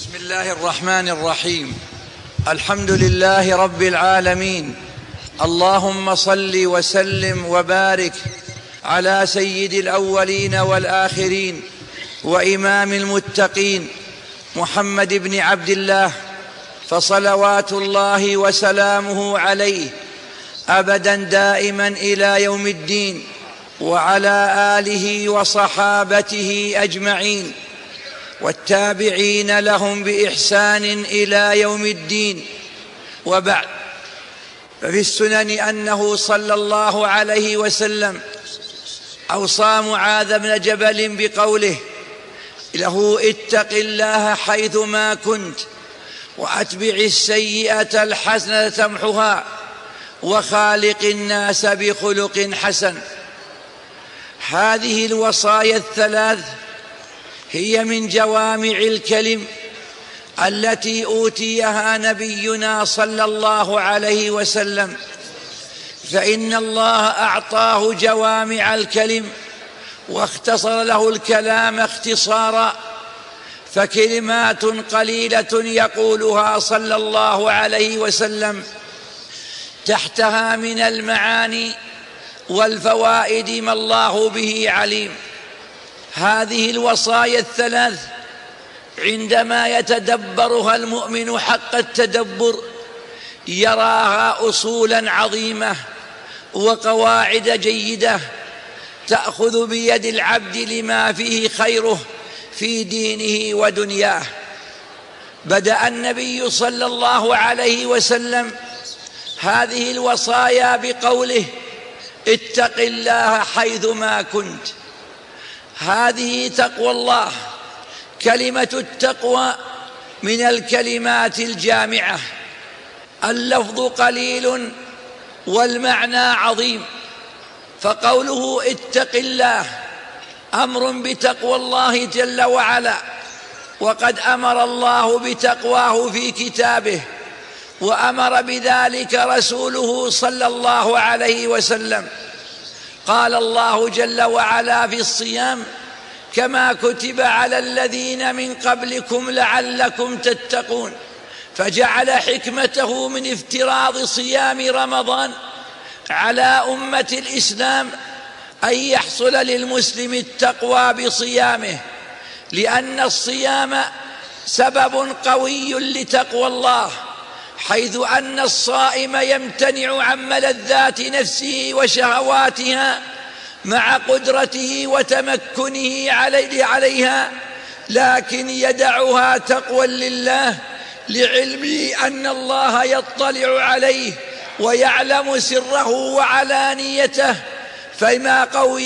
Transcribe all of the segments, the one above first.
بسم الله الرحمن الرحيم. الحمد لله رب العالمين. اللهم صل وسلم وبارك على سيد الأولين والآخرين وإمام المتقين محمد بن عبد الله، فصلوات الله وسلامه عليه أبدا دائما إلى يوم الدين، وعلى آله وصحابته أجمعين والتابعين لهم بإحسان إلى يوم الدين. وبعد، ففي السنن أنه صلى الله عليه وسلم أوصى معاذ بن جبل بقوله له: اتق الله حيثما كنت وأتبع السيئة الحسنة تمحها وخالق الناس بخلق حسن. هذه الوصايا الثلاث هي من جوامع الكلم التي أوتيها نبينا صلى الله عليه وسلم، فإن الله أعطاه جوامع الكلم واختصر له الكلام اختصارا، فكلمات قليلة يقولها صلى الله عليه وسلم تحتها من المعاني والفوائد ما الله به عليم. هذه الوصايا الثلاث عندما يتدبرها المؤمن حق التدبر يراها أصولا عظيمة وقواعد جيدة تأخذ بيد العبد لما فيه خيره في دينه ودنياه. بدأ النبي صلى الله عليه وسلم هذه الوصايا بقوله: اتق الله حيثما كنت. هذه تقوى الله. كلمة التقوى من الكلمات الجامعة، اللفظ قليل والمعنى عظيم، فقوله اتق الله أمر بتقوى الله جل وعلا، وقد أمر الله بتقواه في كتابه، وأمر بذلك رسوله صلى الله عليه وسلم. قال الله جل وعلا في الصيام: كما كتب على الذين من قبلكم لعلكم تتقون، فجعل حكمته من افتراض صيام رمضان على أمة الإسلام أن يحصل للمسلم التقوى بصيامه، لأن الصيام سبب قوي لتقوى الله، حيث أن الصائم يمتنع عن ملذات نفسه وشهواتها مع قدرته وتمكنه عليها، لكن يدعها تقوى لله لعلمه أن الله يطلع عليه ويعلم سره وعلانيته، فلما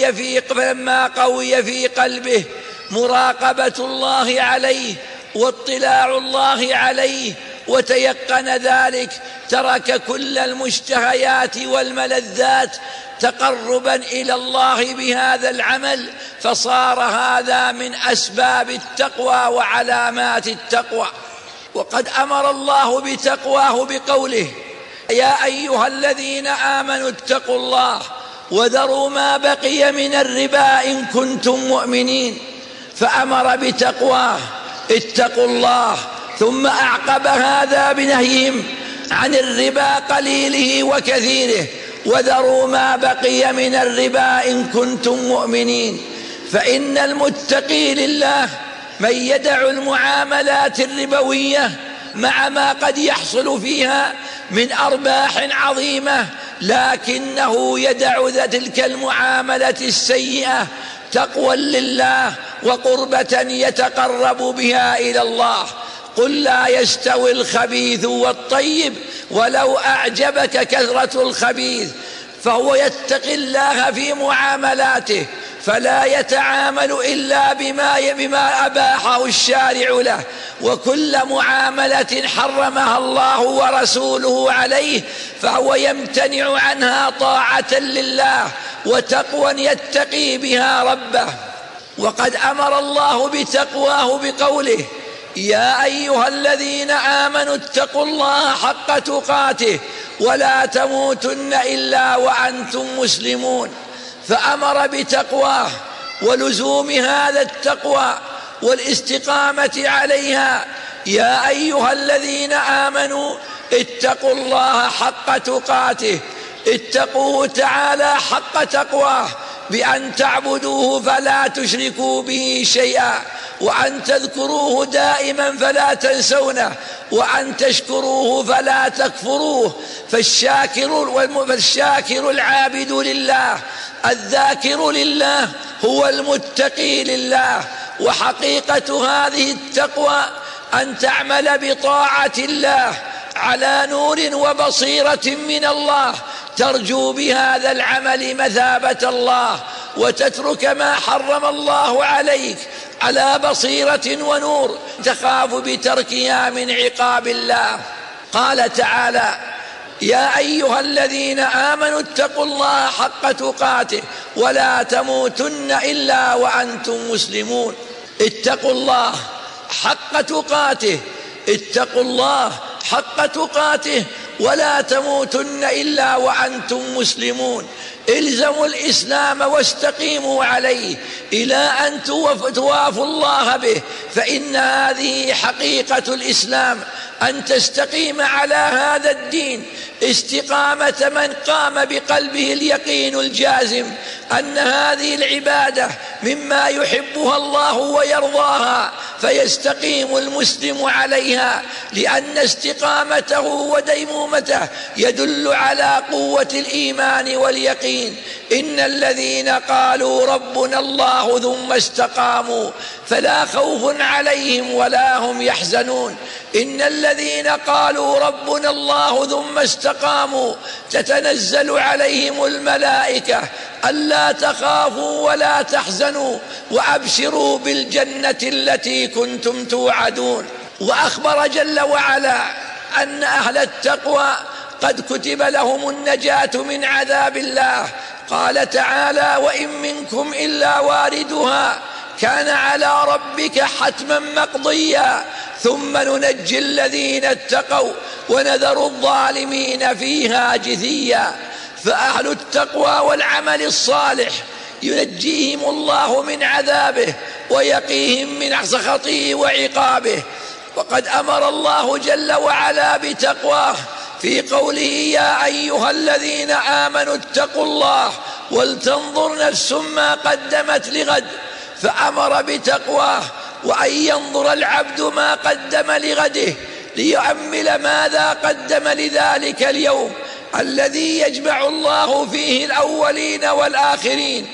قوي في قلبه مراقبة الله عليه واطلاع الله عليه وتيقن ذلك ترك كل المشتهيات والملذات تقربا إلى الله بهذا العمل، فصار هذا من أسباب التقوى وعلامات التقوى. وقد أمر الله بتقواه بقوله: يا أيها الذين آمنوا اتقوا الله وذروا ما بقي من الربا إن كنتم مؤمنين، فأمر بتقواه اتقوا الله، ثم أعقب هذا بنهيهم عن الربا قليله وكثيره: وذروا ما بقي من الربا إن كنتم مؤمنين. فإن المتقي لله من يدع المعاملات الربوية مع ما قد يحصل فيها من أرباح عظيمة، لكنه يدع تلك المعاملة السيئة تقوى لله وقربة يتقرب بها إلى الله. قل لا يستوي الخبيث والطيب ولو أعجبك كثرة الخبيث. فهو يتقي الله في معاملاته، فلا يتعامل إلا بما أباحه الشارع له، وكل معاملة حرمها الله ورسوله عليه فهو يمتنع عنها طاعة لله وتقوى يتقي بها ربه. وقد أمر الله بتقواه بقوله: يا أيها الذين آمنوا اتقوا الله حق تقاته ولا تموتن إلا وأنتم مسلمون. فأمر بتقواه ولزوم هذا التقوى والاستقامة عليها يا أيها الذين آمنوا اتقوا الله حق تقاته، اتقوه تعالى حق تقواه بأن تعبدوه فلا تشركوا به شيئا، وأن تذكروه دائما فلا تنسونه، وأن تشكروه فلا تكفروه. فالشاكر العابد لله الذاكر لله هو المتقي لله. وحقيقة هذه التقوى أن تعمل بطاعة الله على نور وبصيرة من الله، ترجو بهذا العمل مثابة الله، وتترك ما حرم الله عليك على بصيرة ونور تخاف بتركها من عقاب الله. قال تعالى: يا أيها الذين آمنوا اتقوا الله حق تقاته ولا تموتن إلا وأنتم مسلمون. اتقوا الله حق تقاته، اتقوا الله حق تقاته ولا تموتن إلا وأنتم مسلمون. الزموا الإسلام واستقيموا عليه إلى أن توافوا الله به، فإن هذه حقيقة الإسلام، أن تستقيم على هذا الدين استقامة من قام بقلبه اليقين الجازم أن هذه العبادة مما يحبها الله ويرضاها، فيستقيم المسلم عليها، لأن استقامته وديمومته يدل على قوة الإيمان واليقين. إن الذين قالوا ربنا الله ثم استقاموا فلا خوف عليهم ولا هم يحزنون. إن الذين قالوا ربنا الله ثم استقاموا تتنزل عليهم الملائكة ألا تخافوا ولا تحزنوا وأبشروا بالجنة التي كنتم توعدون. وأخبر جل وعلا أن أهل التقوى قد كتب لهم النجاة من عذاب الله. قال تعالى: وإن منكم إلا واردها كان على ربك حتما مقضيا ثم ننجي الذين اتقوا ونذر الظالمين فيها جثيا. فأهل التقوى والعمل الصالح ينجيهم الله من عذابه ويقيهم من سخطه وعقابه. وقد أمر الله جل وعلا بتقواه في قوله: يا أيها الذين آمنوا اتقوا الله ولتنظر نفس ما قدمت لغد. فأمر بتقواه، وأن ينظر العبد ما قدم لغده ليؤمل ماذا قدم لذلك اليوم الذي يجمع الله فيه الأولين والآخرين،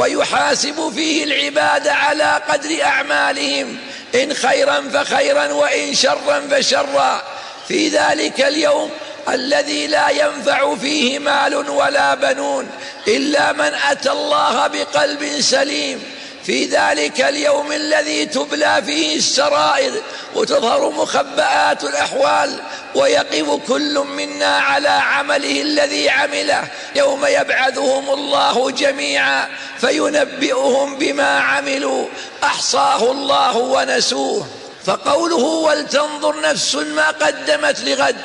ويحاسب فيه العباد على قدر أعمالهم، إن خيرا فخيرا وإن شرا فشرا. في ذلك اليوم الذي لا ينفع فيه مال ولا بنون إلا من أتى الله بقلب سليم. في ذلك اليوم الذي تبلى فيه السرائر وتظهر مخبآت الأحوال، ويقف كل منا على عمله الذي عمله، يوم يبعثهم الله جميعا فينبئهم بما عملوا أحصاه الله ونسوه. فقوله ولتنظر نفس ما قدمت لغد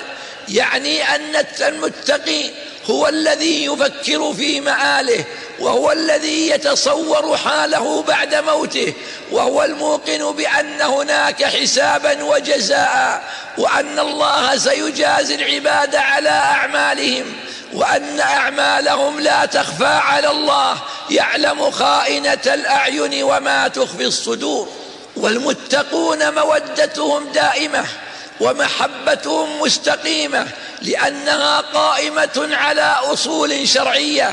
يعني أن المتقي هو الذي يفكر في مآله، وهو الذي يتصور حاله بعد موته، وهو الموقن بأن هناك حسابا وجزاء، وأن الله سيجازي العباد على أعمالهم، وأن أعمالهم لا تخفى على الله، يعلم خائنة الأعين وما تخفي الصدور. والمتقون مودتهم دائمة ومحبتهم مستقيمة، لأنها قائمة على أصول شرعية.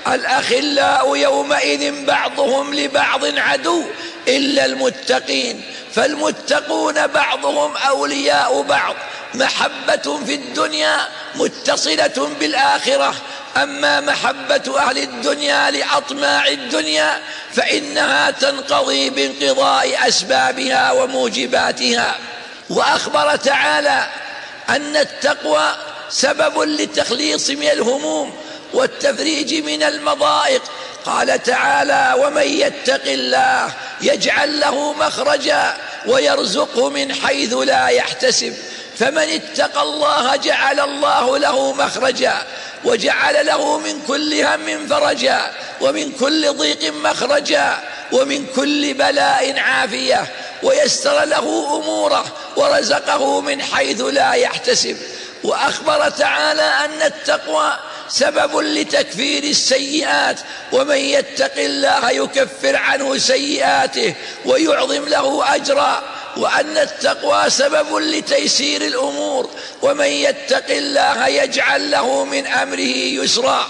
الأخلاء يومئذ بعضهم لبعض عدو إلا المتقين، فالمتقون بعضهم أولياء بعض، محبة في الدنيا متصلة بالآخرة. أما محبة أهل الدنيا لأطماع الدنيا فإنها تنقضي بانقضاء أسبابها وموجباتها. وأخبر تعالى أن التقوى سبب للتخليص من الهموم والتفريج من المضائق. قال تعالى: ومن يتق الله يجعل له مخرجا ويرزقه من حيث لا يحتسب. فمن اتقى الله جعل الله له مخرجا، وجعل له من كل هم فرجا، ومن كل ضيق مخرجا، ومن كل بلاء عافية. ويسر له أموره ورزقه من حيث لا يحتسب. وأخبر تعالى أن التقوى سبب لتكفير السيئات، ومن يتق الله يكفر عنه سيئاته ويعظم له أجرا، وأن التقوى سبب لتيسير الأمور، ومن يتق الله يجعل له من أمره يسرا.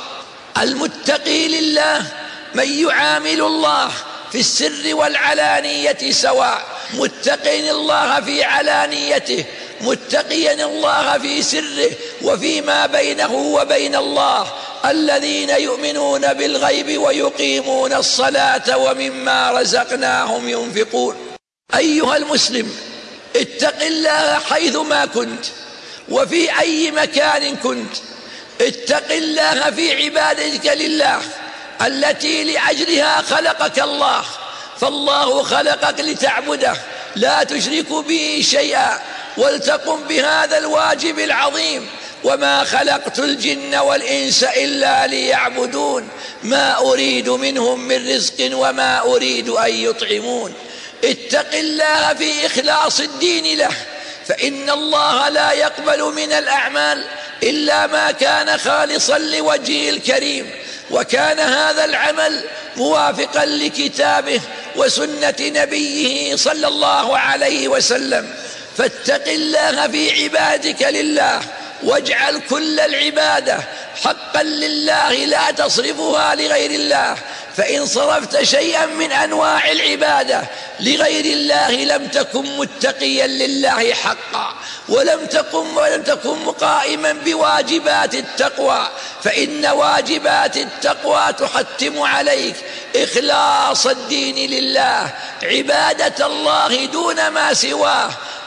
المتقي لله من يعامل الله في السر والعلانية سواء، متقين الله في علانيته، متقيا الله في سره وفيما بينه وبين الله، الذين يؤمنون بالغيب ويقيمون الصلاة ومما رزقناهم ينفقون. أيها المسلم، اتق الله حيثما كنت وفي أي مكان كنت. اتق الله في عبادتك لله التي لأجلها خلقك الله، فالله خلقك لتعبده لا تشرك به شيئا، ولتقم بهذا الواجب العظيم. وما خلقت الجن والإنس إلا ليعبدون ما أريد منهم من رزق وما أريد أن يطعمون. اتق الله في إخلاص الدين له، فإن الله لا يقبل من الأعمال إلا ما كان خالصا لوجهه الكريم، وكان هذا العمل موافقا لكتابه وسنة نبيه صلى الله عليه وسلم. فاتق الله في عبادك لله، واجعل كل العبادة حقا لله لا تصرفها لغير الله، فإن صرفت شيئا من أنواع العبادة لغير الله لم تكن متقيا لله حقا، ولم تكن قائما بواجبات التقوى، فإن واجبات التقوى تحتم عليك إخلاص الدين لله، عبادة الله دون ما سواه،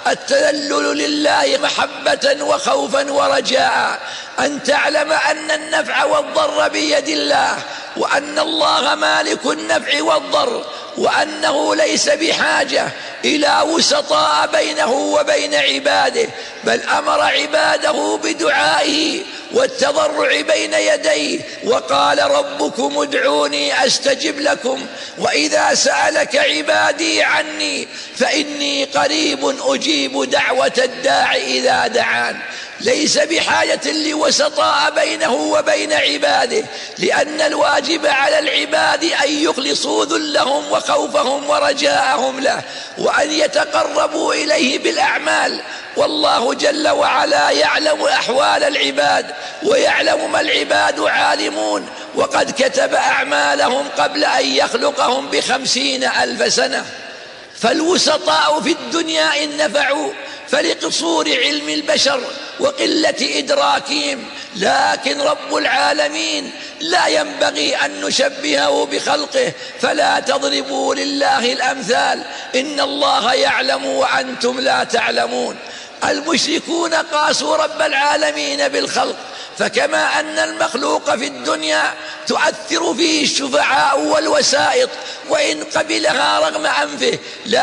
التذلل لله محبة وخوفا ورجاء، أن تعلم أن النفع والضر بيد الله، وأن الله مالك النفع والضر، وأنه ليس بحاجة إلى وسطاء بينه وبين عباده، بل أمر عباده بدعائه والتضرع بين يديه، وقال ربكم ادعوني أستجب لكم، وإذا سألك عبادي عني فإني قريب أجيب دعوة الداع إذا دعان. ليس بحاجة لوسطاء بينه وبين عباده، لأن الواجب على العباد أن يخلصوا ذلهم وخوفهم ورجاءهم له، وأن يتقربوا إليه بالأعمال. والله جل وعلا يعلم أحوال العباد ويعلم ما العباد عالمون، وقد كتب أعمالهم قبل أن يخلقهم ب50,000 سنة. فالوسطاء في الدنيا إن نفعوا فلقصور علم البشر وقلة إدراكهم، لكن رب العالمين لا ينبغي أن نشبهه بخلقه، فلا تضربوا لله الأمثال، إن الله يعلم وأنتم لا تعلمون. المشركون قاسوا رب العالمين بالخلق، فكما أن المخلوق في الدنيا تؤثر فيه الشفعاء والوسائط وإن قبلها رغم أنفه،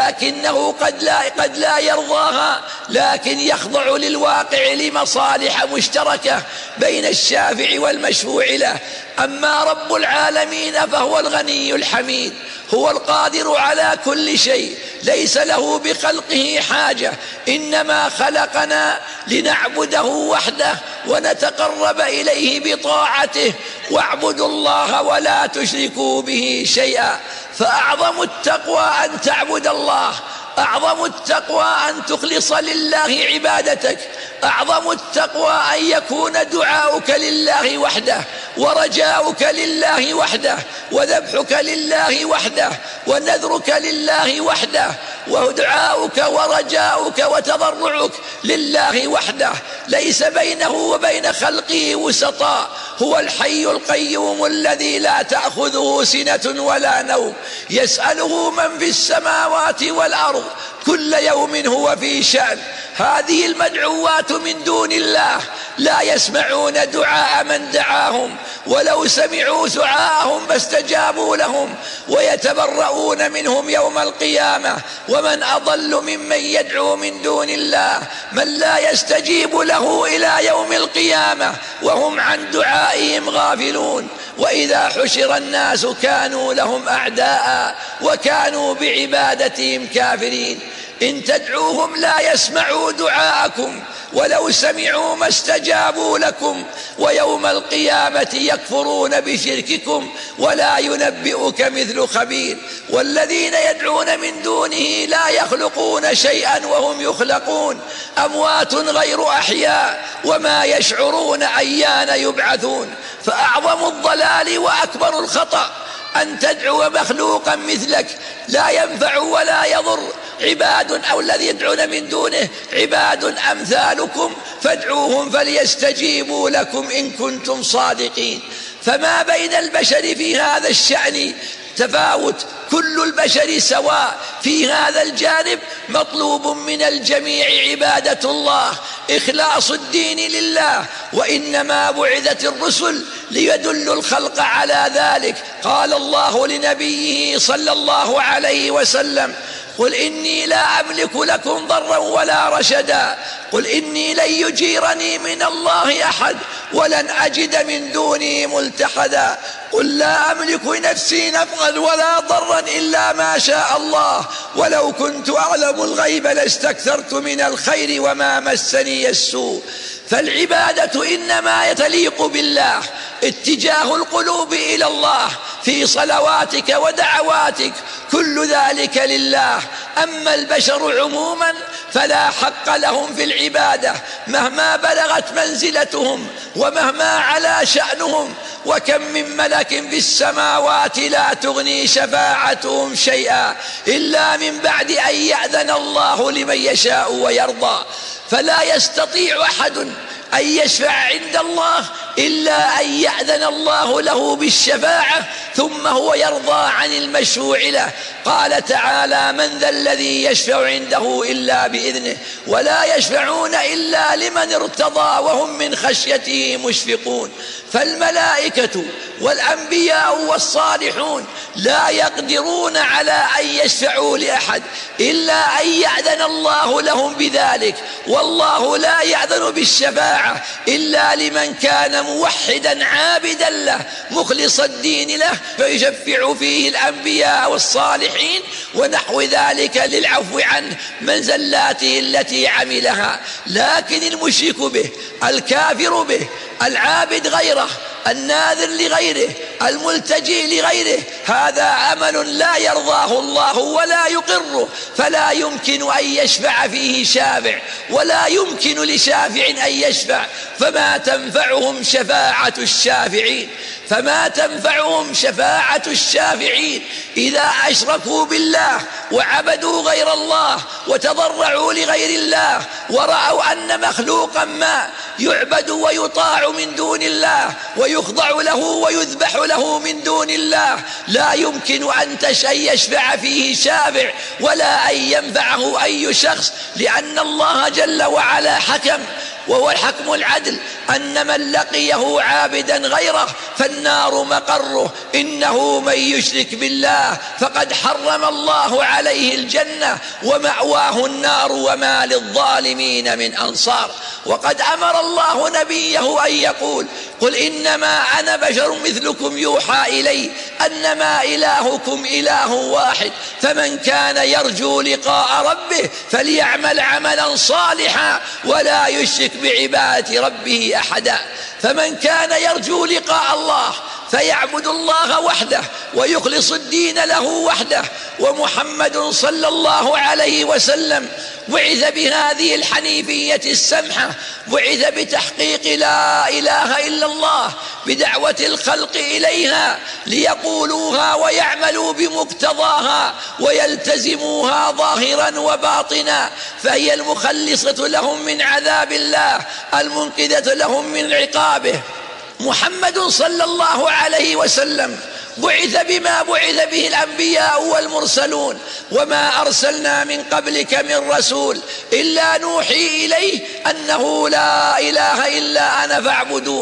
لكنه قد لا يرضاها، لكن يخضع للواقع لمصالح مشتركة بين الشافع والمشفوع له. أما رب العالمين فهو الغني الحميد، هو القادر على كل شيء، ليس له بخلقه حاجة، إنما خلقنا لنعبده وحده ونتقرب إليه بطاعته، واعبدوا الله ولا تشركوا به شيئا. فأعظم التقوى أن تعبد الله، أعظم التقوى أن تخلص لله عبادتك، أعظم التقوى أن يكون دعاؤك لله وحده، ورجاؤك لله وحده، وذبحك لله وحده، ونذرك لله وحده، ودعاؤك ورجاؤك وتضرعك لله وحده، ليس بينه وبين خلقه وسطاء. هو الحي القيوم الذي لا تأخذه سنة ولا نوم، يسأله من في السماوات والأرض كل يوم هو في شأن. هذه المدعوات من دون الله لا يسمعون دعاء من دعاهم، ولو سمعوا دعاءهم فاستجابوا لهم، ويتبرؤون منهم يوم القيامة. ومن أضل ممن يدعو من دون الله من لا يستجيب له إلى يوم القيامة وهم عن دعائهم غافلون. وإذا حشر الناس كانوا لهم أعداء وكانوا بعبادتهم كافرين. إن تدعوهم لا يسمعوا دعاءكم ولو سمعوا ما استجابوا لكم ويوم القيامة يكفرون بشرككم ولا ينبئك مثل خبير. والذين يدعون من دونه لا يخلقون شيئا وهم يخلقون أموات غير أحياء وما يشعرون أيان يبعثون. فأعظم الضلال وأكبر الخطأ أن تدعو مخلوقا مثلك لا ينفع ولا يضر. عباد أو الذي يدعون من دونه عباد أمثالكم فادعوهم فليستجيبوا لكم إن كنتم صادقين. فما بين البشر في هذا الشأن تفاوت، كل البشر سواء في هذا الجانب. مطلوب من الجميع عبادة الله، إخلاص الدين لله، وإنما بعثت الرسل ليدلوا الخلق على ذلك. قال الله لنبيه صلى الله عليه وسلم: قل إني لا أملك لكم ضرا ولا رشدا، قل إني لن يجيرني من الله أحد ولن أجد من دوني ملتحدا، قل لا أملك لنفسي نفعا ولا ضرا إلا ما شاء الله، ولو كنت أعلم الغيب لاستكثرت من الخير وما مسني السوء. فالعبادة إنما تليق بالله، اتجاه القلوب إلى الله في صلواتك ودعواتك، كل ذلك لله. أما البشر عموما فلا حق لهم في العبادة مهما بلغت منزلتهم ومهما علا شأنهم. وكم من ملك في السماوات لا تغني شفاعتهم شيئا إلا من بعد أن يأذن الله لمن يشاء ويرضى. فلا يستطيع أحد أن يشفع عند الله إلا أن يأذن الله له بالشفاعة ثم هو يرضى عن المشروع له. قال تعالى: من ذا الذي يشفع عنده إلا بإذنه ولا يشفعون إلا لمن ارتضى وهم من خشيته مشفقون. فالملائكة والأنبياء والصالحون لا يقدرون على أن يشفعوا لأحد إلا أن يأذن الله لهم بذلك، والله لا يأذن بالشفاعة إلا لمن كان موحدا عابدا له مخلص الدين له، فيشفع فيه الأنبياء والصالحين ونحو ذلك للعفو عنه من زلاته التي عملها. لكن المشرك به، الكافر به، العابد غيره، الناذر لغيره، الملتجئ لغيره، هذا عمل لا يرضاه الله ولا يقره، فلا يمكن أن يشفع فيه شافع ولا يمكن لشافع أن يشفع. فما تنفعهم شفاعة الشافعين، فما تنفعهم شفاعة الشافعين إذا أشركوا بالله وعبدوا غير الله وتضرعوا لغير الله ورأوا أن مخلوقا ما يعبد ويطاع من دون الله ويخضع له ويذبح له من دون الله، لا يمكن أن يشفع فيه شافع ولا أن ينفعه أي شخص، لأن الله جل وعلا حكم، وهو الحكم العدل، أن من لقيه عابدا غيره فالنار مقره. إنه من يشرك بالله فقد حرم الله عليه الجنة ومأواه النار وما للظالمين من أنصار. وقد أمر الله نبيه أن يقول: قل إنما أنا بشر مثلكم يوحى إلي أنما إلهكم إله واحد، فمن كان يرجو لقاء ربه فليعمل عملا صالحا ولا يشرك بعبادة ربه أحدا. فمن كان يرجو لقاء الله فيعبد الله وحده ويخلص الدين له وحده. ومحمد صلى الله عليه وسلم بعث بهذه الحنيفية السمحة، بعث بتحقيق لا إله إلا الله، بدعوة الخلق إليها ليقولوها ويعملوا بمقتضاها ويلتزموها ظاهرا وباطنا، فهي المخلصة لهم من عذاب الله، المنقذة لهم من عقابه. محمد صلى الله عليه وسلم بعث بما بعث به الأنبياء والمرسلون، وما أرسلنا من قبلك من رسول إلا نوحي إليه أنه لا إله إلا أنا فاعبدون.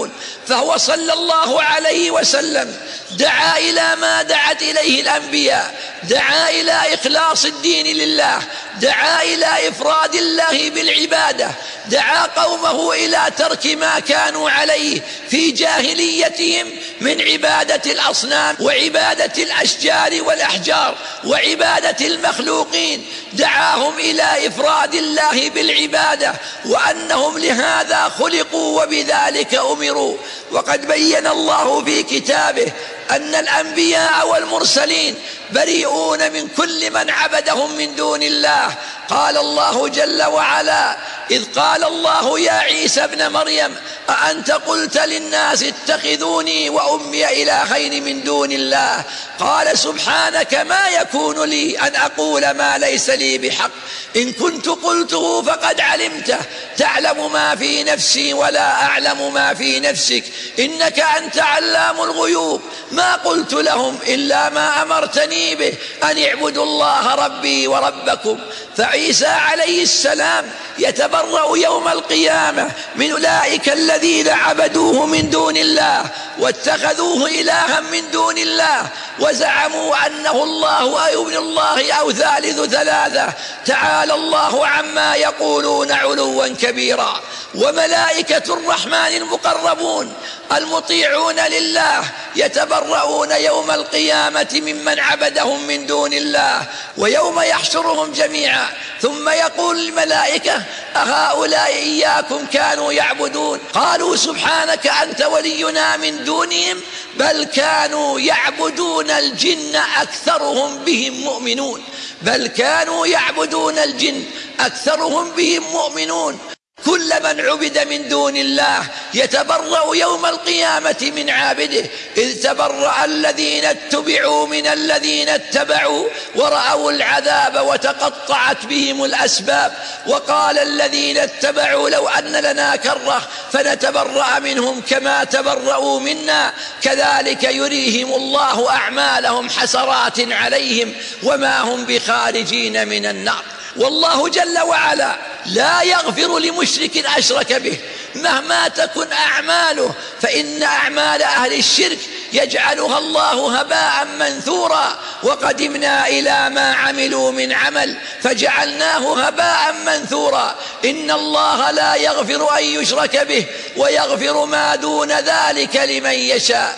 فهو صلى الله عليه وسلم دعا إلى ما دعت إليه الأنبياء، دعا إلى إخلاص الدين لله، دعا إلى إفراد الله بالعبادة، دعا قومه إلى ترك ما كانوا عليه في جاهليتهم من عبادة الأصنام وعبادة الأشجار والأحجار وعبادة المخلوقين، دعاهم إلى إفراد الله بالعبادة وأنهم لهذا خلقوا وبذلك أمروا. وقد بين الله في كتابه أن الأنبياء والمرسلين بريئون من كل من عبدهم من دون الله. قال الله جل وعلا: إذ قال الله يا عيسى ابن مريم أأنت قلت للناس اتخذوني وأمي إلهين من دون الله؟ قال سبحانك ما يكون لي أن أقول ما ليس لي بحق، إن كنت قلته فقد علمته، تعلم ما في نفسي ولا أعلم ما في نفسك، إنك أنت علام الغيوب. ما قلت لهم إلا ما أمرتني به أن اعبدوا الله ربي وربكم. فعيسى عليه السلام يتبرأ يوم القيامة من أولئك الذين عبدوه من دون الله واتخذوه إلها من دون الله وزعموا أنه الله أو ابن الله أو ثالث ثلاثة، تعالى الله عما يقولون علوا كبيرا. وملائكة الرحمن المقربون المطيعون لله يتبرؤون يوم القيامة ممن عبدهم من دون الله، ويوم يحشرهم جميعا ثم يقول الملائكة: أهؤلاء إياكم كانوا يعبدون؟ قالوا سبحانك أنت ولينا من دونهم بل كانوا يعبدون الجن أكثرهم بهم مؤمنون. بل كانوا يعبدون الجن أكثرهم بهم مؤمنون. كل من عبد من دون الله يتبرأ يوم القيامة من عابده، إذ تبرأ الذين اتبعوا من الذين اتبعوا ورأوا العذاب وتقطعت بهم الأسباب. وقال الذين اتبعوا لو أن لنا كرة فنتبرأ منهم كما تبرأوا منا كذلك يريهم الله أعمالهم حسرات عليهم وما هم بخارجين من النار. والله جل وعلا لا يغفر لمشرك أشرك به مهما تكن أعماله، فإن أعمال أهل الشرك يجعلها الله هباء منثورا. وقدمنا إلى ما عملوا من عمل فجعلناه هباء منثورا. إن الله لا يغفر أن يشرك به ويغفر ما دون ذلك لمن يشاء.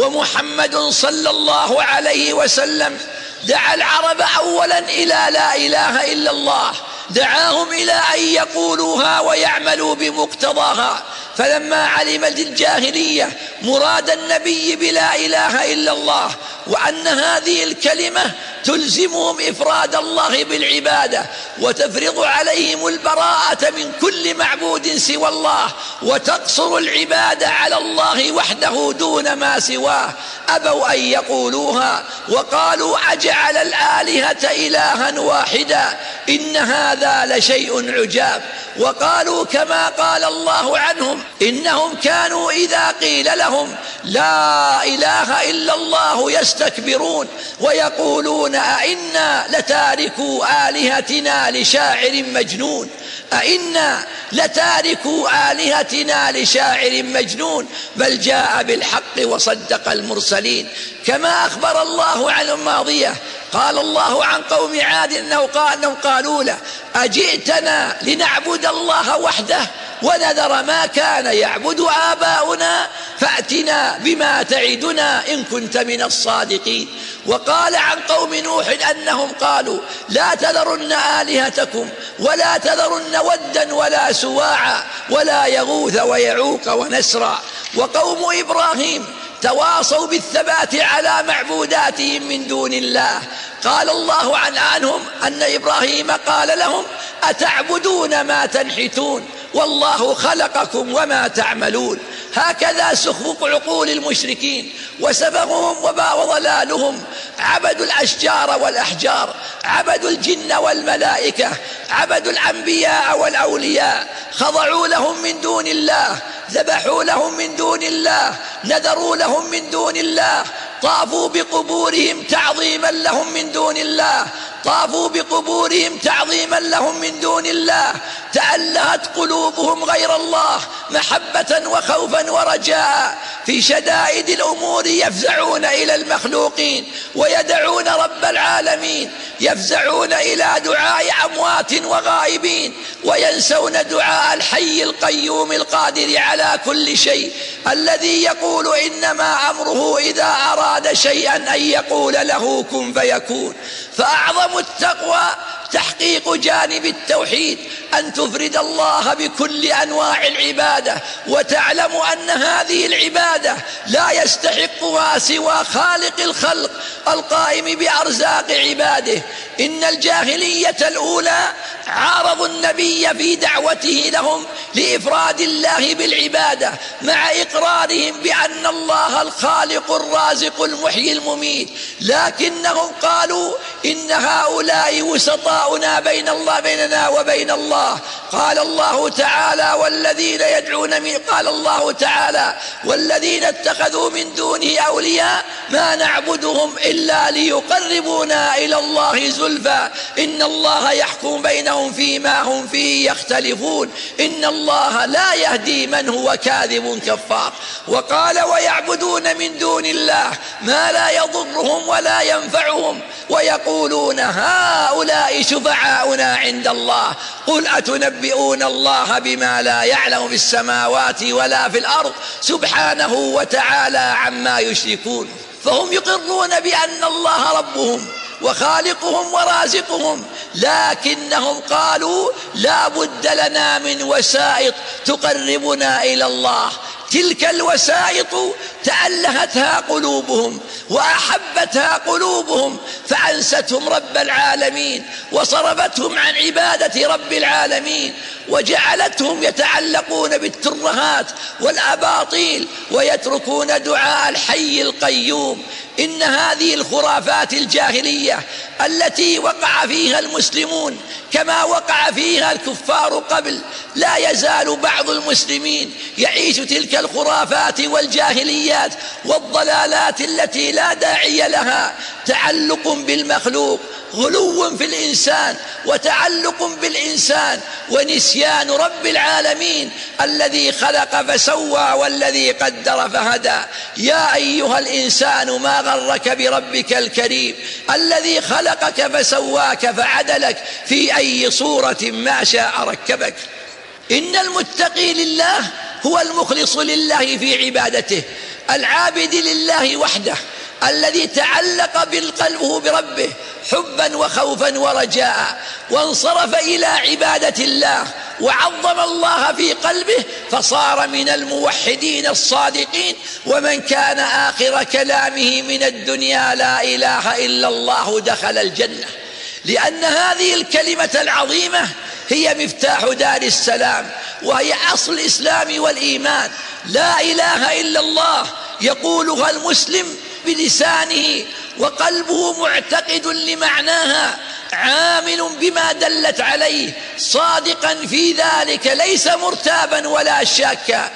ومحمد صلى الله عليه وسلم دعا العرب أولا إلى لا إله إلا الله، دعاهم إلى أن يقولوها ويعملوا بمقتضاها. فلما علمت الجاهلية مراد النبي بلا إله إلا الله وأن هذه الكلمة تلزمهم إفراد الله بالعبادة وتفرض عليهم البراءة من كل معبود سوى الله وتقصر العبادة على الله وحده دون ما سواه، أبوا أن يقولوها وقالوا: أجعل الآلهة إلها واحدا إن هذا لشيء عجاب. وقالوا كما قال الله عنهم: إنهم كانوا إذا قيل لهم لا إله إلا الله يستكبرون ويقولون: أئنا لتاركوا آلهتنا لشاعر مجنون، أئنا لتاركوا آلهتنا لشاعر مجنون، بل جاء بالحق وصدق المرسلين. كما أخبر الله عن الماضية قال الله عن قوم عاد أنهم قالوا له: أجئتنا لنعبد الله وحده ونذر ما كان يعبد آباؤنا فأتنا بما تعدنا إن كنت من الصادقين. وقال عن قوم نوح أنهم قالوا: لا تذرن آلهتكم ولا تذرن ودا ولا سواعا ولا يغوث ويعوق ونسرا. وقوم إبراهيم تواصوا بالثبات على معبوداتهم من دون الله. قال الله عنهم أن إبراهيم قال لهم: أتعبدون ما تنحتون والله خلقكم وما تعملون. هكذا سخف عقول المشركين وسبغهم وضلالهم. عبدوا الأشجار والأحجار، عبدوا الجن والملائكة، عبدوا الأنبياء والأولياء، خضعوا لهم من دون الله، ذبحوا لهم من دون الله، نذروا لهم من دون الله، طافوا بقبورهم تعظيما لهم من دون الله، طافوا بقبورهم تعظيما لهم من دون الله. تألهت قلوبهم غير الله محبة وخوفا ورجاء. في شدائد الأمور يفزعون إلى المخلوقين ويدعون رب العالمين، يفزعون إلى دعاء أموات وغائبين وينسون دعاء الحي القيوم القادر على كل شيء، الذي يقول إنما أمره إذا أراد شيئا أن يقول له كن فيكون. فأعظم التقوى تحقيق جانب التوحيد، أن تفرد الله بكل أنواع العبادة، وتعلم أن هذه العبادة لا يستحقها سوى خالق الخلق القائم بأرزاق عباده. إن الجاهلية الأولى عارضوا النبي في دعوته لهم لإفراد الله بالعبادة، مع إقرارهم بأن الله الخالق الرازق المحيي المميت، لكنهم قالوا إن هؤلاء وسطاؤنا بيننا وبين الله. قال الله تعالى والذين اتخذوا من دونه أولياء ما نعبدهم إلا ليقربونا إلى الله زلفى إن الله يحكم بينهم فيما هم فيه يختلفون إن الله لا يهدي من هو كاذب كفار. وقال ويعبدون من دون الله ما لا يضرهم ولا ينفعهم ويقولون هؤلاء شفعاؤنا عند الله قل أتنبئون الله بما لا يعلم في السماوات ولا في الأرض سبحانه وتعالى عما يشركون. فهم يقرون بأن الله ربهم وخالقهم ورازقهم، لكنهم قالوا لا بد لنا من وسائط تقربنا إلى الله. تلك الوسائط تألهتها قلوبهم وأحبتها قلوبهم فأنستهم رب العالمين وصرفتهم عن عبادة رب العالمين وجعلتهم يتعلقون بالترهات والأباطيل ويتركون دعاء الحي القيوم. إن هذه الخرافات الجاهلية التي وقع فيها المسلمون كما وقع فيها الكفار قبل، لا يزال بعض المسلمين يعيش تلك الخرافات والجاهليات والضلالات التي لا داعي لها. تعلق بالمخلوق، غلو في الإنسان وتعلق بالإنسان ونسيان رب العالمين الذي خلق فسوى والذي قدر فهدى. يا أيها الإنسان ما غرك بربك الكريم الذي خلقك فسواك فعدلك في أي صورة ما شاء ركبك. إن المتقي لله هو المخلص لله في عبادته، العابد لله وحده، الذي تعلق بالقلب بربه حبا وخوفا ورجاء وانصرف إلى عبادة الله وعظم الله في قلبه فصار من الموحدين الصادقين. ومن كان آخر كلامه من الدنيا لا إله إلا الله دخل الجنة، لأن هذه الكلمة العظيمة هي مفتاح دار السلام وهي أصل الإسلام والإيمان. لا إله إلا الله يقولها المسلم بلسانه وقلبه معتقد لمعناها، عامل بما دلت عليه، صادقا في ذلك، ليس مرتابا ولا شاكا،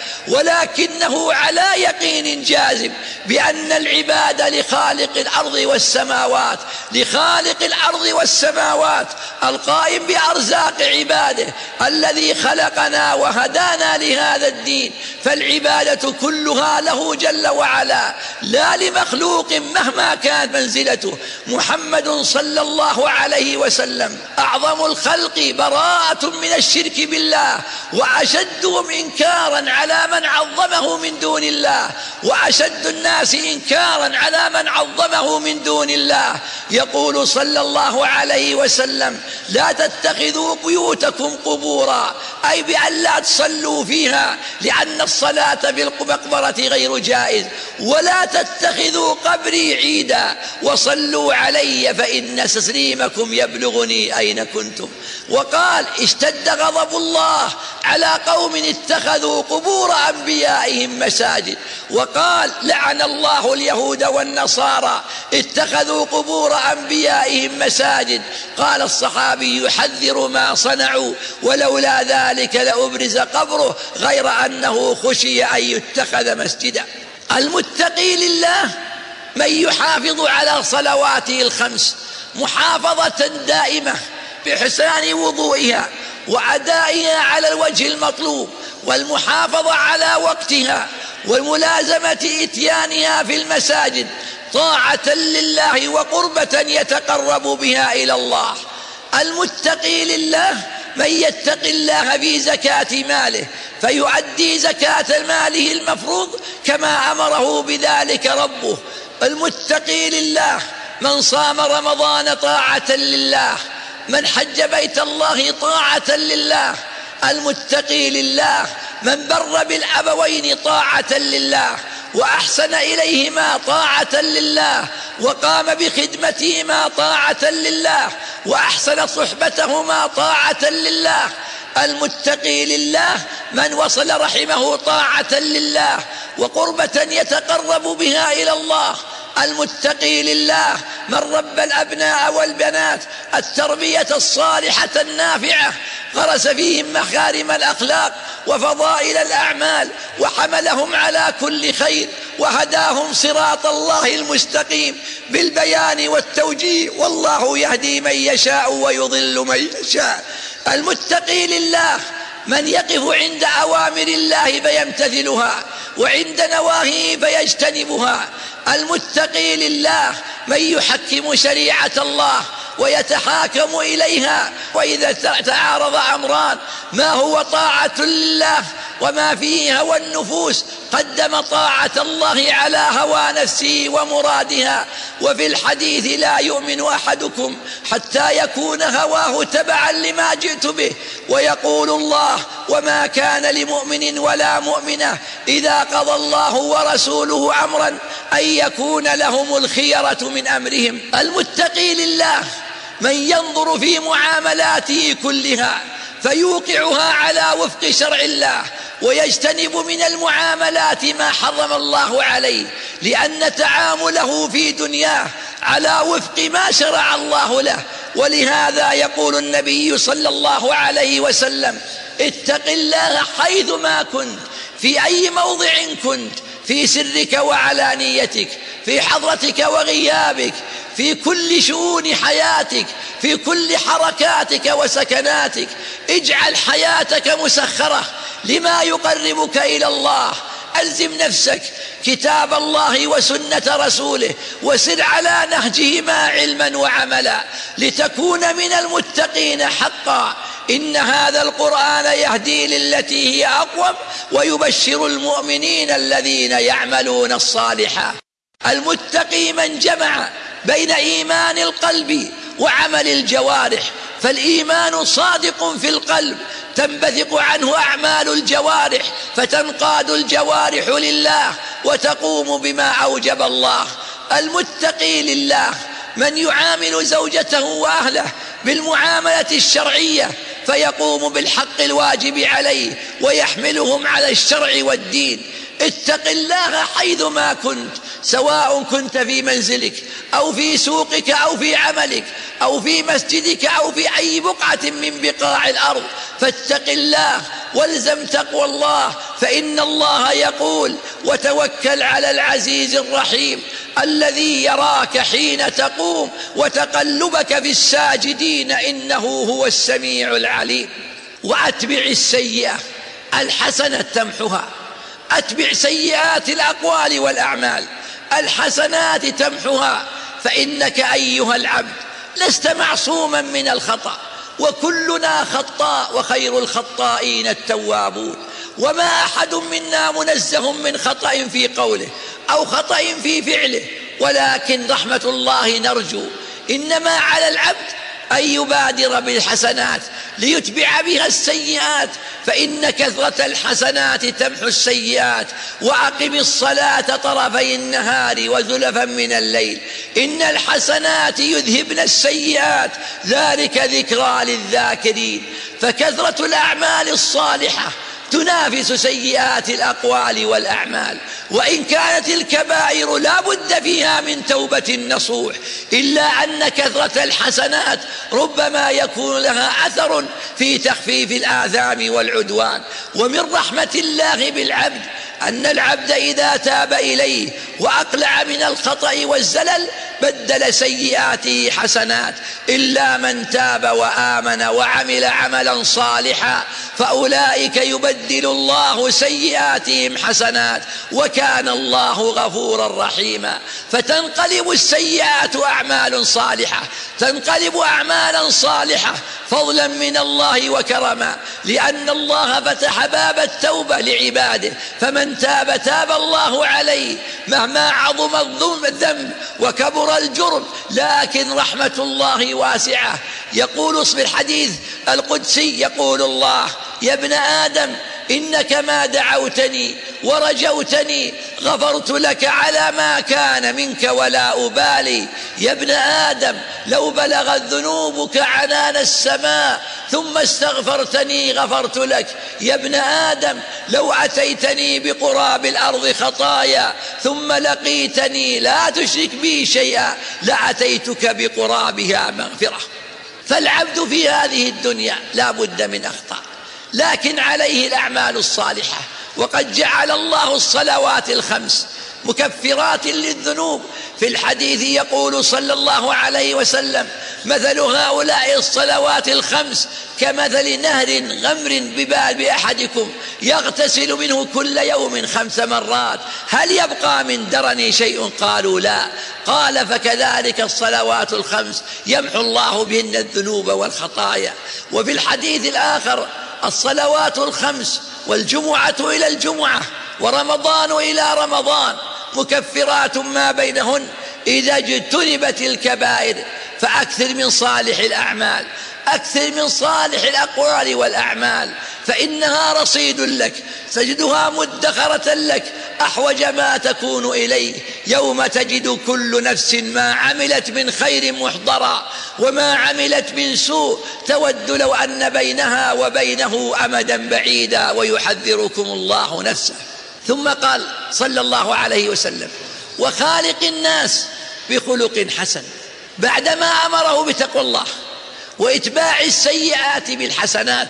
ولكنه على يقين جازم بأن العبادة لخالق الأرض والسماوات، لخالق الأرض والسماوات القائم بأرزاق عباده الذي خلقنا وهدانا لهذا الدين. فالعبادة كلها له جل وعلا، لا لمخلوق مهما كانت منزلته. محمد صلى الله عليه وسلم أعظم الخلق براءة من الشرك بالله، وأشدهم إنكارا على من عظمه من دون الله، وأشد الناس إنكارا على من عظمه من دون الله. يقول صلى الله عليه وسلم لا تتخذوا بيوتكم قبورا، أي بأن لا تصلوا فيها لأن الصلاة بالمقبرة غير جائز، ولا تتخذوا قبري عيدا، وصلوا علي فإن تسليمكم يبلغني أين كنتم. وقال اشتد غضب الله على قوم اتخذوا قبور أنبيائهم مساجد. وقال لعن الله اليهود والنصارى اتخذوا قبور أنبيائهم مساجد. قال الصحابي يحذر ما صنعوا ولولا ذلك لأبرز قبره غير أنه خشي أن يتخذ مسجدا. المتقي لله من يحافظ على صلواته الخمس محافظة دائمة بإحسان وضوئها وأدائها على الوجه المطلوب، والمحافظة على وقتها والملازمة إتيانها في المساجد طاعة لله وقربة يتقرب بها إلى الله. المتقي لله من يتق الله في زكاة ماله فيؤدي زكاة ماله المفروض كما أمره بذلك ربه. المتقي لله من صام رمضان طاعة لله، من حج بيت الله طاعة لله. المتقي لله من بر بالأبوين طاعة لله وأحسن إليهما طاعة لله وقام بخدمتهما طاعة لله وأحسن صحبتهما طاعة لله. المتقي لله من وصل رحمه طاعة لله وقربة يتقرب بها إلى الله. المتقي لله من ربى الأبناء والبنات التربية الصالحة النافعة، غرس فيهم مخارم الأخلاق وفضائل الأعمال وحملهم على كل خير وهداهم صراط الله المستقيم بالبيان والتوجيه، والله يهدي من يشاء ويضل من يشاء. المتقي لله من يقف عند أوامر الله فيمتثلها وعند نواهيه فيجتنبها. المتقي لله من يحكم شريعة الله ويتحاكم إليها، وإذا تعارض أمران ما هو طاعة لله وما فيه هوى النفوس قدم طاعة الله على هوى نفسه ومرادها. وفي الحديث لا يؤمن أحدكم حتى يكون هواه تبعا لما جئت به، ويقول الله وما كان لمؤمن ولا مؤمنة إذا قضى الله ورسوله أمرا أن يكون لهم الخيرة من أمرهم. المتقي لله من ينظر في معاملاته كلها فيوقعها على وفق شرع الله ويجتنب من المعاملات ما حرم الله عليه، لأن تعامله في دنياه على وفق ما شرع الله له. ولهذا يقول النبي صلى الله عليه وسلم اتق الله حيثما كنت، في أي موضع كنت، في سرك وعلانيتك، في حضرتك وغيابك، في كل شؤون حياتك، في كل حركاتك وسكناتك. اجعل حياتك مسخرة لما يقربك إلى الله. ألزم نفسك كتاب الله وسنة رسوله وسر على نهجهما علما وعملا لتكون من المتقين حقا. إن هذا القرآن يهدي للتي هي أقوم ويبشر المؤمنين الذين يعملون الصالحات. المتقي من جمع بين إيمان القلب وعمل الجوارح، فالإيمان صادق في القلب تنبثق عنه أعمال الجوارح فتنقاد الجوارح لله وتقوم بما أوجب الله. المتقي لله من يعامل زوجته وأهله بالمعاملة الشرعية فيقوم بالحق الواجب عليه ويحملهم على الشرع والدين. اتق الله حيثما كنت، سواء كنت في منزلك أو في سوقك أو في عملك أو في مسجدك أو في أي بقعة من بقاع الأرض، فاتق الله والزم تقوى الله، فإن الله يقول وتوكل على العزيز الرحيم الذي يراك حين تقوم وتقلبك في الساجدين إنه هو السميع العليم. وأتبع السيئة الحسنة تمحها، أتبع سيئات الأقوال والأعمال الحسنات تمحها، فإنك أيها العبد لست معصوما من الخطأ، وكلنا خطاء وخير الخطائين التوابون، وما أحد منا منزه من خطأ في قوله أو خطأ في فعله، ولكن رحمة الله نرجو. إنما على العبد أن يبادر بالحسنات ليتبع بها السيئات، فإن كثرة الحسنات تمحو السيئات. وأقم الصلاة طرفي النهار وزلفا من الليل إن الحسنات يذهبن السيئات ذلك ذكرى للذاكرين. فكثرة الأعمال الصالحة تنافس سيئات الأقوال والأعمال، وإن كانت الكبائر لا بد فيها من توبة نصوح، إلا أن كثرة الحسنات ربما يكون لها أثر في تخفيف الآثام والعدوان. ومن رحمة الله بالعبد أن العبد إذا تاب إليه وأقلع من الخطأ والزلل بدل سيئاته حسنات، إلا من تاب وآمن وعمل عملا صالحا فأولئك يبدل الله سيئاتهم حسنات وكان الله غفورا رحيما. فتنقلب السيئات أعمال صالحة، تنقلب أعمالا صالحة فضلا من الله وكرما، لأن الله فتح باب التوبة لعباده، فمن تاب تاب الله عليه مهما عظم الذنب وكبر الجرم، لكن رحمة الله واسعة. يقول في الحديث القدسي، يقول الله: يا ابن آدم إنك ما دعوتني ورجوتني غفرت لك على ما كان منك ولا أبالي. يا ابن آدم لو بلغت ذنوبك عنان السماء ثم استغفرتني غفرت لك. يا ابن آدم لو أتيتني بقراب الأرض خطايا ثم لقيتني لا تشرك بي شيئا لأتيتك بقرابها مغفرة. فالعبد في هذه الدنيا لا بد من أخطاء، لكن عليه الأعمال الصالحة. وقد جعل الله الصلوات الخمس مكفرات للذنوب. في الحديث يقول صلى الله عليه وسلم: مثل هؤلاء الصلوات الخمس كمثل نهر غمر بباب أحدكم يغتسل منه كل يوم 5 مرات، هل يبقى من درني شيء؟ قالوا لا. قال: فكذلك الصلوات الخمس يمحو الله بهن الذنوب والخطايا. وفي الحديث الآخر: الصلوات الخمس والجمعة إلى الجمعة ورمضان إلى رمضان مكفرات ما بينهن إذا اجتنبت الكبائر. فأكثر من صالح الأعمال، أكثر من صالح الأقوال والأعمال، فإنها رصيد لك تجدها مدخرة لك أحوج ما تكون إليه يوم تجد كل نفس ما عملت من خير محضرا وما عملت من سوء تود لو أن بينها وبينه أمدا بعيدا ويحذركم الله نفسه. ثم قال صلى الله عليه وسلم: وخالق الناس بخلق حسن، بعدما أمره بتقوى الله وإتباع السيئات بالحسنات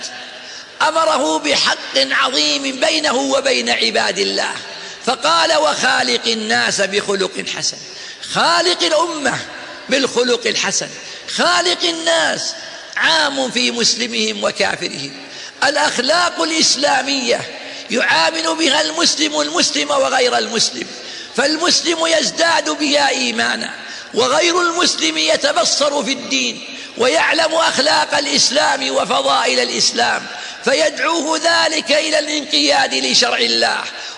أمره بحق عظيم بينه وبين عباد الله، فقال: وخالق الناس بخلق حسن. خالق الأمة بالخلق الحسن. خالق الناس عام في مسلمهم وكافرهم. الأخلاق الإسلامية يعامل بها المسلم وغير المسلم، فالمسلم يزداد بها إيمانا، وغير المسلم يتبصر في الدين ويعلم أخلاق الإسلام وفضائل الإسلام، فيدعوه ذلك إلى الانقياد لشرع الله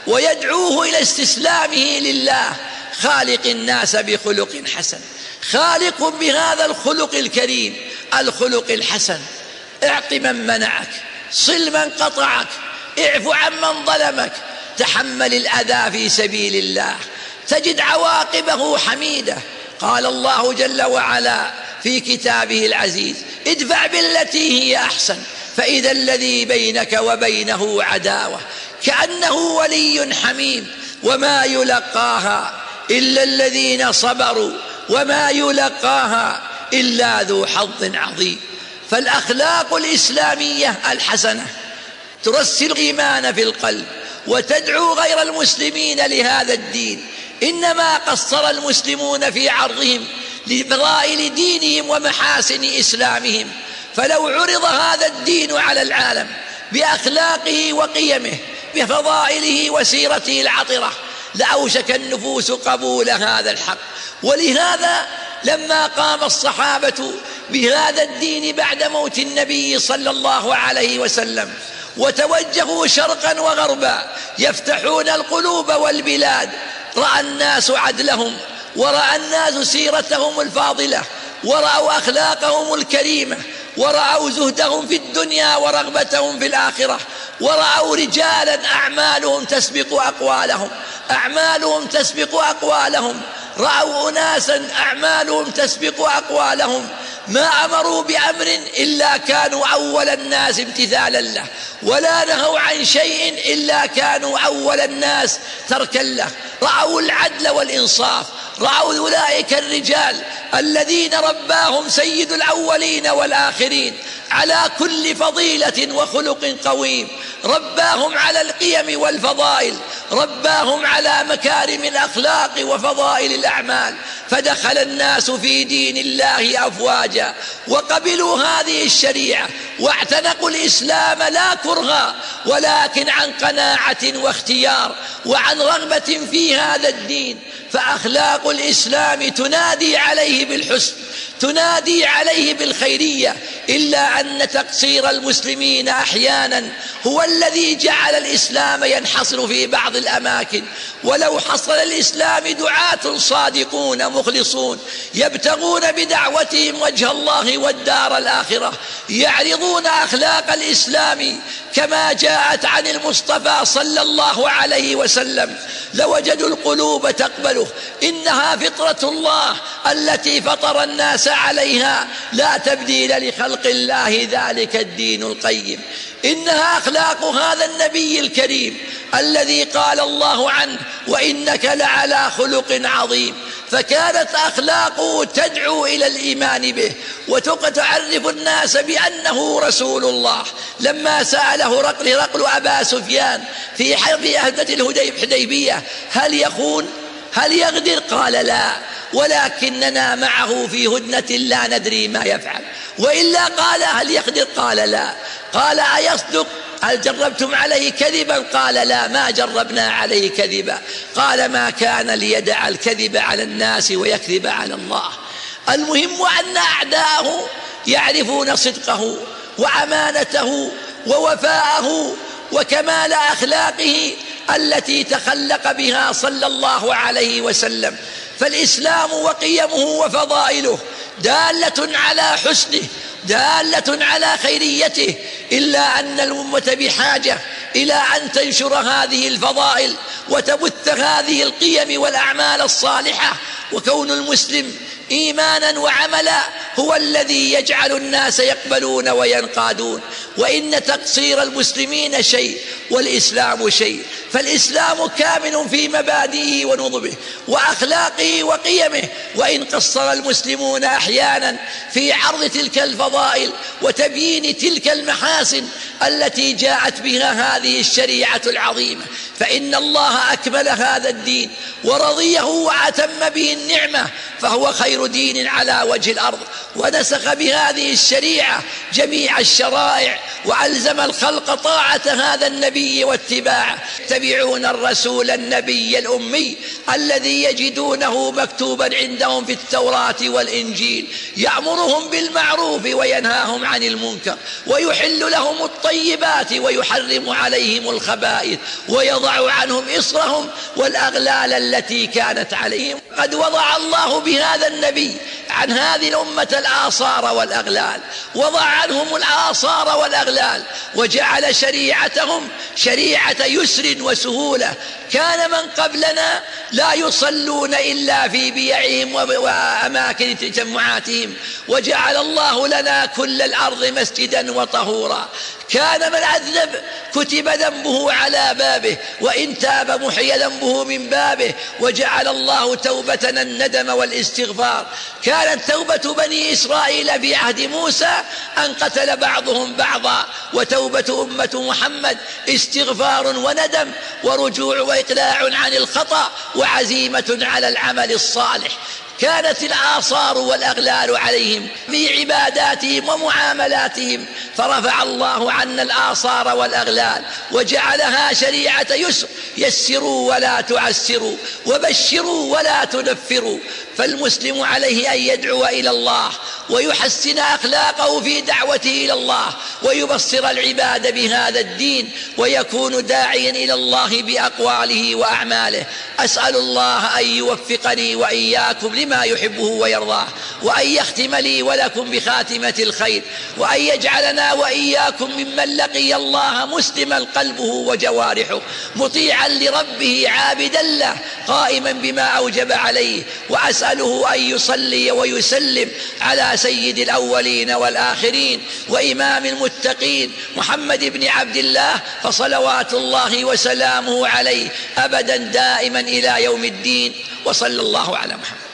ويدعوه إلى استسلامه لله. خالق الناس بخلق حسن. خالق بهذا الخلق الكريم، الخلق الحسن. اعط من منعك، صل من قطعك، اعف عمن ظلمك، تحمل الأذى في سبيل الله، تجد عواقبه حميدة. قال الله جل وعلا في كتابه العزيز: ادفع بالتي هي أحسن فإذا الذي بينك وبينه عداوة كأنه ولي حميم وما يلقاها إلا الذين صبروا وما يلقاها إلا ذو حظ عظيم. فالأخلاق الإسلامية الحسنة ترسل الإيمان في القلب وتدعو غير المسلمين لهذا الدين. إنما قصر المسلمون في عرضهم لفضائل دينهم ومحاسن إسلامهم، فلو عرض هذا الدين على العالم بأخلاقه وقيمه بفضائله وسيرته العطرة لأوشك النفوس قبول هذا الحق. ولهذا لما قام الصحابة بهذا الدين بعد موت النبي صلى الله عليه وسلم وتوجهوا شرقا وغربا يفتحون القلوب والبلاد، رأى الناس عدلهم ورأى الناس سيرتهم الفاضلة ورأوا أخلاقهم الكريمة ورأوا زهدهم في الدنيا ورغبتهم في الآخرة، ورأوا رجالا أعمالهم تسبق أقوالهم، أعمالهم تسبق أقوالهم، رأوا أناسا أعمالهم تسبق أقوالهم، ما أمروا بأمر إلا كانوا أول الناس امتثالا له، ولا نهوا عن شيء إلا كانوا أول الناس تركا له. رأوا العدل والإنصاف، رأوا أولئك الرجال الذين رباهم سيد الأولين والآخرين على كل فضيلة وخلق قويم، رباهم على القيم والفضائل، رباهم على مكارم الأخلاق وفضائل الأعمال، فدخل الناس في دين الله أفواجا وقبلوا هذه الشريعة واعتنقوا الإسلام لا كرها ولكن عن قناعة واختيار وعن رغبة في هذا الدين. فأخلاق الإسلام تنادي عليه بالحسن، تنادي عليه بالخيرية، إلا أن تقصير المسلمين أحيانا هو الذي جعل الإسلام ينحصر في بعض الأماكن. ولو حصل الإسلام دعاة صادقون مخلصون يبتغون بدعوتهم وجه الله والدار الآخرة، يعرضون أخلاق الإسلام كما جاءت عن المصطفى صلى الله عليه وسلم، لوجدوا القلوب تقبله. إنها فطرة الله التي فطر الناس عليها، لا تبديل لخلق الله، ذلك الدين القيم. إنها أخلاق هذا النبي الكريم الذي قال الله عنه: وإنك لعلى خلق عظيم. فكانت أخلاقه تدعو إلى الإيمان به وتعرف الناس بأنه رسول الله. لما سأله هرقل أبا سفيان في حرب الحديبية: هل يخون؟ هل يغدر؟ قال: لا، ولكننا معه في هدنة لا ندري ما يفعل. وإلا قال: هل يغدر؟ قال: لا. قال: أيصدق؟ هل جربتم عليه كذبا؟ قال: لا، ما جربنا عليه كذبا. قال: ما كان ليدع الكذب على الناس ويكذب على الله. المهم أن أعداءه يعرفون صدقه وأمانته ووفاءه وكمال أخلاقه التي تخلق بها صلى الله عليه وسلم. فالإسلام وقيمه وفضائله دالة على حسنه، دالة على خيريته، إلا أن الأمة بحاجة إلى أن تنشر هذه الفضائل وتبث هذه القيم والأعمال الصالحة. وكون المسلم إيمانا وعملا هو الذي يجعل الناس يقبلون وينقادون. وإن تقصير المسلمين شيء والإسلام شيء، فالإسلام كامل في مبادئه ونظمه وأخلاقه وقيمه، وإن قصر المسلمون أحيانا في عرض تلك الفضائل وتبيين تلك المحاسن التي جاءت بها هذه الشريعة العظيمة، فإن الله أكمل هذا الدين ورضيه وأتم به النعمة، فهو خير دين على وجه الأرض. ونسخ بهذه الشريعة جميع الشرائع وألزم الخلق طاعة هذا النبي واتباعه. يتبعون الرسول النبي الأمي الذي يجدونه مكتوبا عندهم في التوراة والإنجيل، يأمرهم بالمعروف وينهاهم عن المنكر ويحل لهم الطيبات ويحرم عليهم الخبائث ويضع عنهم إصرهم والأغلال التي كانت عليهم. قد وضع الله بهذا النبي عن هذه الأمة الآثار والأغلال، وضع عنهم الآثار والأغلال وجعل شريعتهم شريعة يسر وسهولة. كان من قبلنا لا يصلون إلا في بيعهم وأماكن تجمعاتهم، وجعل الله لنا كل الأرض مسجدا وطهورا. كان من أذنب كتب ذنبه على بابه، وإن تاب محي ذنبه من بابه، وجعل الله توبتنا الندم والاستغفار. كانت توبة بني إسرائيل في عهد موسى أن قتل بعضهم بعضا، وتوبة أمة محمد استغفار وندم ورجوع وإقلاع عن الخطأ وعزيمة على العمل الصالح. كانت الآثار والأغلال عليهم في عباداتهم ومعاملاتهم، فرفع الله عنا الآثار والأغلال وجعلها شريعة يسر. يسروا ولا تعسروا، وبشروا ولا تنفروا. فالمسلم عليه أن يدعو إلى الله ويحسن أخلاقه في دعوته إلى الله، ويبصر العباد بهذا الدين، ويكون داعيا إلى الله بأقواله وأعماله. أسأل الله أن يوفقني وإياكم لما يحبه ويرضاه، وأن يختم لي ولكم بخاتمة الخير، وأن يجعلنا وإياكم ممن لقي الله مسلما قلبه وجوارحه، مطيعا لربه عابدا له، قائما بما أوجب عليه. وأسأله أن يصلي ويسلم على سيد الأولين والآخرين وإمام المتقين محمد بن عبد الله، فصلوات الله وسلامه عليه أبدا دائما إلى يوم الدين. وصلى الله على محمد.